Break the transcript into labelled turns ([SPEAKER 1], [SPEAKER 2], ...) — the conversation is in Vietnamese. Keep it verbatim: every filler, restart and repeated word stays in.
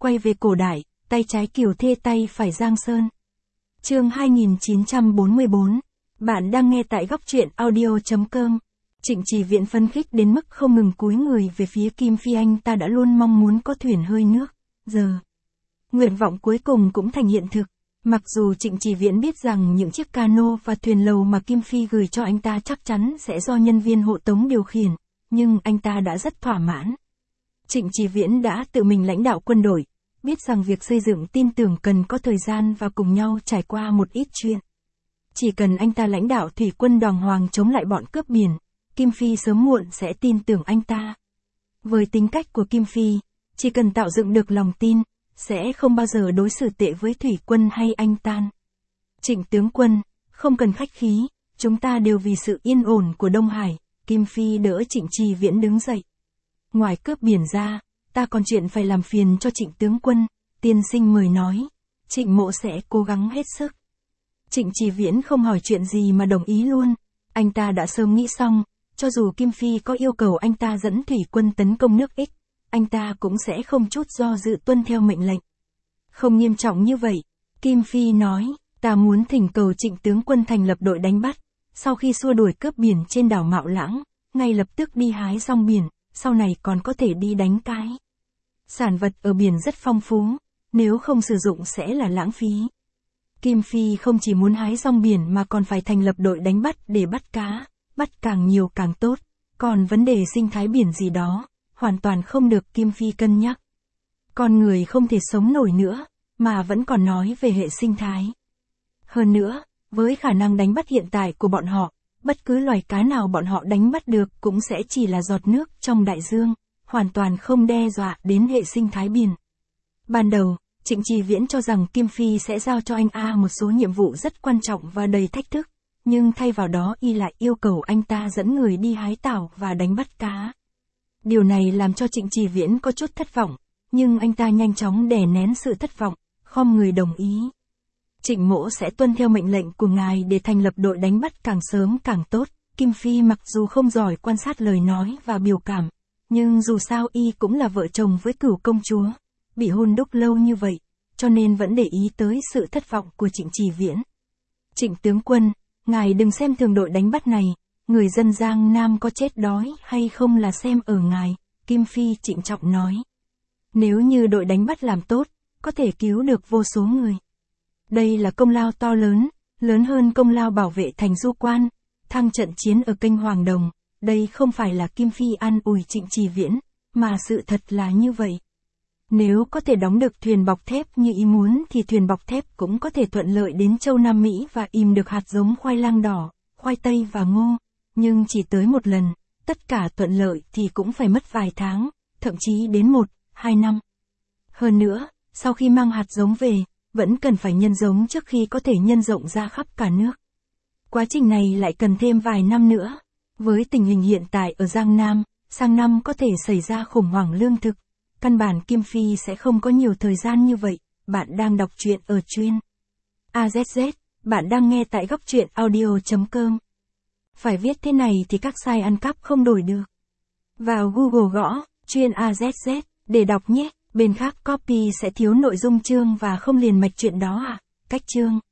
[SPEAKER 1] quay về cổ đại, tay trái Kiều Thê tay phải Giang Sơn. Chương hai nghìn chín trăm bốn mươi bốn. Bạn đang nghe tại góc truyện audio chấm com. Trịnh Chỉ Viễn phấn khích đến mức không ngừng cúi người về phía Kim Phi, anh ta đã luôn mong muốn có thuyền hơi nước, giờ nguyện vọng cuối cùng cũng thành hiện thực. Mặc dù Trịnh Chỉ Viễn biết rằng những chiếc cano và thuyền lầu mà Kim Phi gửi cho anh ta chắc chắn sẽ do nhân viên hộ tống điều khiển, nhưng anh ta đã rất thỏa mãn. Trịnh Chỉ Viễn đã tự mình lãnh đạo quân đội, biết rằng việc xây dựng tin tưởng cần có thời gian và cùng nhau trải qua một ít chuyện. Chỉ cần anh ta lãnh đạo thủy quân đàng hoàng chống lại bọn cướp biển, Kim Phi sớm muộn sẽ tin tưởng anh ta. Với tính cách của Kim Phi, chỉ cần tạo dựng được lòng tin, sẽ không bao giờ đối xử tệ với thủy quân hay anh tan. Trịnh tướng quân, không cần khách khí, chúng ta đều vì sự yên ổn của Đông Hải. Kim Phi đỡ Trịnh Chỉ Viễn đứng dậy. Ngoài cướp biển ra, ta còn chuyện phải làm phiền cho Trịnh tướng quân, tiên sinh mời nói. Trịnh mộ sẽ cố gắng hết sức. Trịnh Chỉ Viễn không hỏi chuyện gì mà đồng ý luôn. Anh ta đã sớm nghĩ xong, cho dù Kim Phi có yêu cầu anh ta dẫn thủy quân tấn công nước X, anh ta cũng sẽ không chút do dự tuân theo mệnh lệnh. Không nghiêm trọng như vậy, Kim Phi nói, ta muốn thỉnh cầu Trịnh tướng quân thành lập đội đánh bắt, sau khi xua đuổi cướp biển trên đảo Mạo Lãng, ngay lập tức đi hái rong biển, sau này còn có thể đi đánh cái. Sản vật ở biển rất phong phú, nếu không sử dụng sẽ là lãng phí. Kim Phi không chỉ muốn hái rong biển mà còn phải thành lập đội đánh bắt để bắt cá, bắt càng nhiều càng tốt, còn vấn đề sinh thái biển gì đó, hoàn toàn không được Kim Phi cân nhắc. Con người không thể sống nổi nữa, mà vẫn còn nói về hệ sinh thái. Hơn nữa, với khả năng đánh bắt hiện tại của bọn họ, bất cứ loài cá nào bọn họ đánh bắt được cũng sẽ chỉ là giọt nước trong đại dương, hoàn toàn không đe dọa đến hệ sinh thái biển. Ban đầu, Trịnh Chỉ Viễn cho rằng Kim Phi sẽ giao cho anh A một số nhiệm vụ rất quan trọng và đầy thách thức, nhưng thay vào đó y lại yêu cầu anh ta dẫn người đi hái tảo và đánh bắt cá. Điều này làm cho Trịnh Chỉ Viễn có chút thất vọng, nhưng anh ta nhanh chóng đè nén sự thất vọng, khom người đồng ý. Trịnh mỗ sẽ tuân theo mệnh lệnh của ngài để thành lập đội đánh bắt càng sớm càng tốt. Kim Phi mặc dù không giỏi quan sát lời nói và biểu cảm, nhưng dù sao y cũng là vợ chồng với Cửu công chúa, bị hôn đúc lâu như vậy, cho nên vẫn để ý tới sự thất vọng của Trịnh Chỉ Viễn. Trịnh tướng quân, ngài đừng xem thường đội đánh bắt này, người dân Giang Nam có chết đói hay không là xem ở ngài, Kim Phi trịnh trọng nói. Nếu như đội đánh bắt làm tốt, có thể cứu được vô số người. Đây là công lao to lớn, lớn hơn công lao bảo vệ thành Du Quan, thăng trận chiến ở kênh Hoàng Đồng. Đây không phải là Kim Phi an ủi Trịnh Chỉ Viễn, mà sự thật là như vậy. Nếu có thể đóng được thuyền bọc thép như ý muốn thì thuyền bọc thép cũng có thể thuận lợi đến châu Nam Mỹ và im được hạt giống khoai lang đỏ, khoai tây và ngô. Nhưng chỉ tới một lần, tất cả thuận lợi thì cũng phải mất vài tháng, thậm chí đến một, hai năm. Hơn nữa, sau khi mang hạt giống về, vẫn cần phải nhân giống trước khi có thể nhân rộng ra khắp cả nước. Quá trình này lại cần thêm vài năm nữa. Với tình hình hiện tại ở Giang Nam, sang năm có thể xảy ra khủng hoảng lương thực. Căn bản Kim Phi sẽ không có nhiều thời gian như vậy. Bạn đang đọc truyện ở chuyên a zét zét, bạn đang nghe tại góc truyện audio chấm com. Phải viết thế này thì các site ăn cắp không đổi được. Vào Google gõ, chuyên a zét zét, để đọc nhé, bên khác copy sẽ thiếu nội dung chương và không liền mạch chuyện đó à, cách chương.